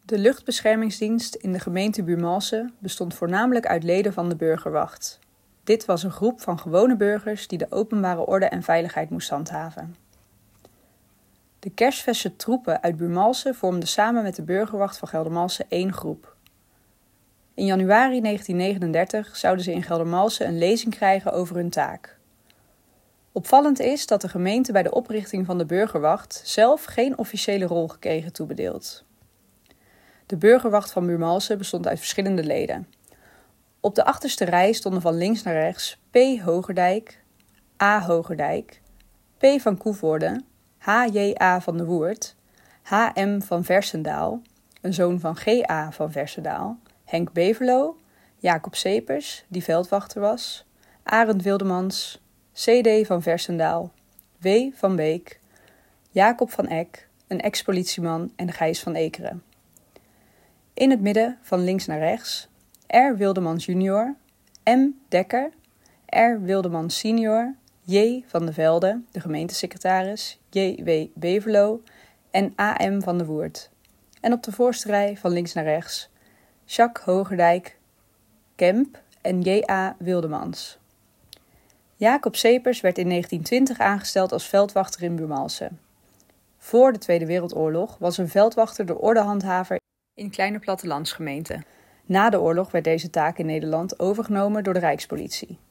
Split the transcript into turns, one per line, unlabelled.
De luchtbeschermingsdienst in de gemeente Buurmalsen bestond voornamelijk uit leden van de burgerwacht. Dit was een groep van gewone burgers die de openbare orde en veiligheid moest handhaven. De Kersverse troepen uit Buurmalsen vormden samen met de burgerwacht van Geldermalsen één groep. In januari 1939 zouden ze in Geldermalsen een lezing krijgen over hun taak. Opvallend is dat de gemeente bij de oprichting van de burgerwacht zelf geen officiële rol gekregen toebedeeld. De burgerwacht van Buurmalsen bestond uit verschillende leden. Op de achterste rij stonden van links naar rechts P. Hogerdijk, A. Hogerdijk, P. van Koevoorde, H.J.A. van de Woerd, H.M. van Versendaal, een zoon van G.A. van Versendaal, Henk Beverlo, Jacob Sepers, die veldwachter was, Arend Wildemans, C.D. van Versendaal, W. van Beek, Jacob van Eck, een ex-politieman en Gijs van Ekeren. In het midden, van links naar rechts, R. Wildemans junior, M. Dekker, R. Wildemans senior, J. van de Velde, de gemeentesecretaris, J.W. Beverlo en A.M. van de Woerd. En op de voorste rij, van links naar rechts, Jacques Hogerdijk, Kemp en J.A. Wildemans. Jacob Sepers werd in 1920 aangesteld als veldwachter in Buurmalsen. Voor de Tweede Wereldoorlog was een veldwachter de ordehandhaver in kleine plattelandsgemeenten. Na de oorlog werd deze taak in Nederland overgenomen door de Rijkspolitie.